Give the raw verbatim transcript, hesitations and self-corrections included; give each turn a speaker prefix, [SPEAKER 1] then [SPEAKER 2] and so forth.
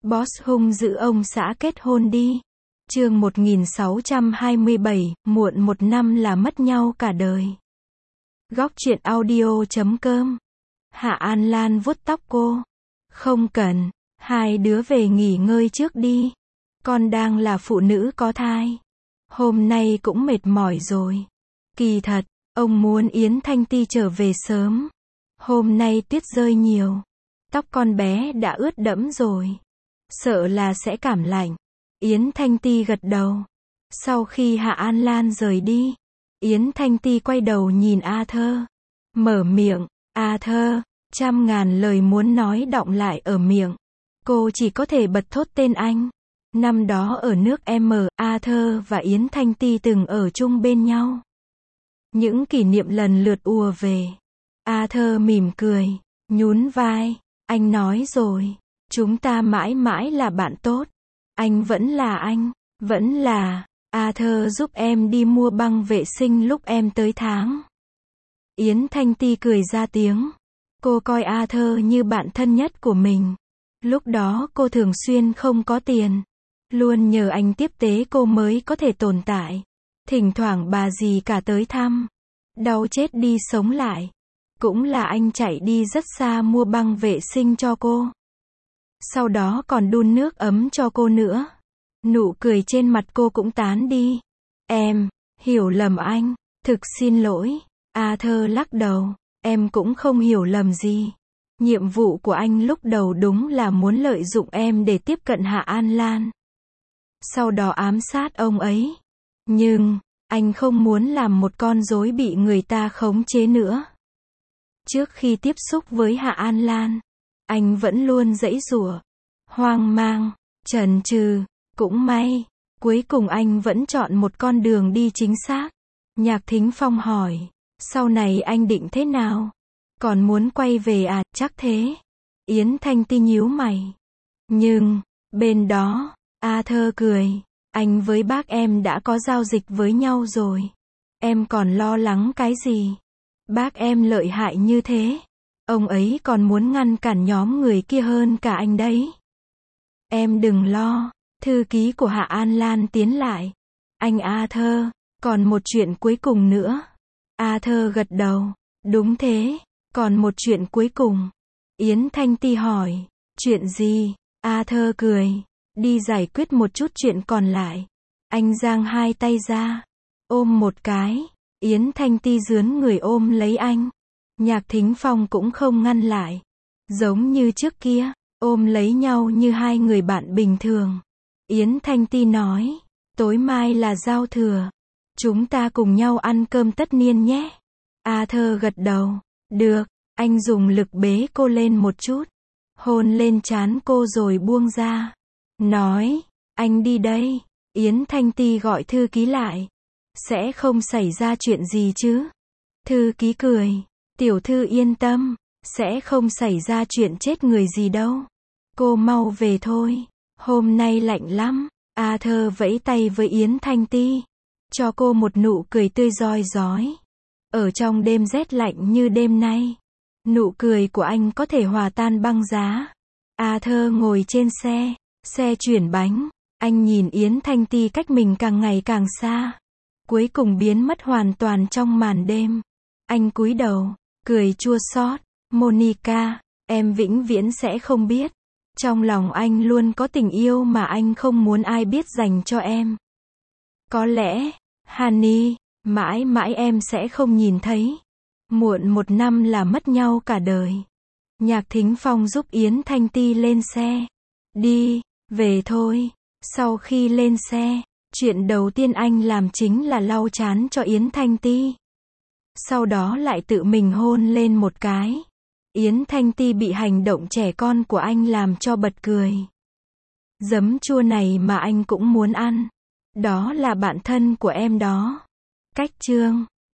[SPEAKER 1] Boss hung dữ ông xã kết hôn đi. Chương một nghìn sáu trăm hai mươi bảy, muộn một năm là mất nhau cả đời. Góc truyện audio chấm com. Hạ An Lan vuốt tóc cô. Không cần, hai đứa về nghỉ ngơi trước đi. Con đang là phụ nữ có thai. Hôm nay cũng mệt mỏi rồi. Kỳ thật, ông muốn Yến Thanh Ti trở về sớm. Hôm nay tuyết rơi nhiều. Tóc con bé đã ướt đẫm rồi. Sợ là sẽ cảm lạnh. Yến Thanh Ti gật đầu. Sau khi Hạ An Lan rời đi, Yến Thanh Ti quay đầu nhìn A Thơ. Mở miệng, A Thơ, trăm ngàn lời muốn nói đọng lại ở miệng. Cô chỉ có thể bật thốt tên anh. Năm đó ở nước M, A Thơ và Yến Thanh Ti từng ở chung bên nhau. Những kỷ niệm lần lượt ùa về. A Thơ mỉm cười, nhún vai. Anh nói rồi, chúng ta mãi mãi là bạn tốt. Anh vẫn là anh, vẫn là. A Thơ giúp em đi mua băng vệ sinh lúc em tới tháng. Yến Thanh Ti cười ra tiếng. Cô coi A Thơ như bạn thân nhất của mình. Lúc đó cô thường xuyên không có tiền. Luôn nhờ anh tiếp tế cô mới có thể tồn tại. Thỉnh thoảng bà dì cả tới thăm. Đau chết đi sống lại. Cũng là anh chạy đi rất xa mua băng vệ sinh cho cô. Sau đó còn đun nước ấm cho cô nữa. Nụ cười trên mặt cô cũng tán đi. Em, hiểu lầm anh, thực xin lỗi. A Thơ lắc đầu, em cũng không hiểu lầm gì. Nhiệm vụ của anh lúc đầu đúng là muốn lợi dụng em để tiếp cận Hạ An Lan. Sau đó ám sát ông ấy. Nhưng, anh không muốn làm một con rối bị người ta khống chế nữa. Trước khi tiếp xúc với Hạ An Lan, anh vẫn luôn giãy giụa, hoang mang, chần chừ. Cũng may, cuối cùng anh vẫn chọn một con đường đi chính xác. Nhạc Thính Phong hỏi, sau này anh định thế nào? Còn muốn quay về à? Chắc thế. Yến Thanh Ti nhíu mày. Nhưng, bên đó, A Thơ cười, anh với bác em đã có giao dịch với nhau rồi. Em còn lo lắng cái gì? Bác em lợi hại như thế. Ông ấy còn muốn ngăn cản nhóm người kia hơn cả anh đấy. Em đừng lo. Thư ký của Hạ An Lan tiến lại. Anh A Thơ, còn một chuyện cuối cùng nữa. A Thơ gật đầu. Đúng thế, còn một chuyện cuối cùng. Yến Thanh Ti hỏi, chuyện gì? A Thơ cười, đi giải quyết một chút chuyện còn lại. Anh giang hai tay ra, ôm một cái. Yến Thanh Ti rướn người ôm lấy anh. Nhạc Thính Phong cũng không ngăn lại. Giống như trước kia, ôm lấy nhau như hai người bạn bình thường. Yến Thanh Ti nói, tối mai là giao thừa. Chúng ta cùng nhau ăn cơm tất niên nhé. A Thơ gật đầu, được. Anh dùng lực bế cô lên một chút. Hôn lên trán cô rồi buông ra. Nói, anh đi đây. Yến Thanh Ti gọi thư ký lại. Sẽ không xảy ra chuyện gì chứ? Thư ký cười, tiểu thư yên tâm, sẽ không xảy ra chuyện chết người gì đâu. Cô mau về thôi. Hôm nay lạnh lắm. A Thơ vẫy tay với Yến Thanh Ti. Cho cô một nụ cười tươi rói rói. Ở trong đêm rét lạnh như đêm nay, nụ cười của anh có thể hòa tan băng giá. A Thơ ngồi trên xe. Xe chuyển bánh. Anh nhìn Yến Thanh Ti cách mình càng ngày càng xa. Cuối cùng biến mất hoàn toàn trong màn đêm. Anh cúi đầu, cười chua xót. Monica, em vĩnh viễn sẽ không biết. Trong lòng anh luôn có tình yêu mà anh không muốn ai biết dành cho em. Có lẽ, Honey, mãi mãi em sẽ không nhìn thấy. Muộn một năm là mất nhau cả đời. Nhạc Thính Phong giúp Yến Thanh Ti lên xe. Đi, về thôi. Sau khi lên xe, chuyện đầu tiên anh làm chính là lau trán cho Yến Thanh Ti. Sau đó lại tự mình hôn lên một cái. Yến Thanh Ti bị hành động trẻ con của anh làm cho bật cười. Giấm chua này mà anh cũng muốn ăn. Đó là bạn thân của em đó. Cách chương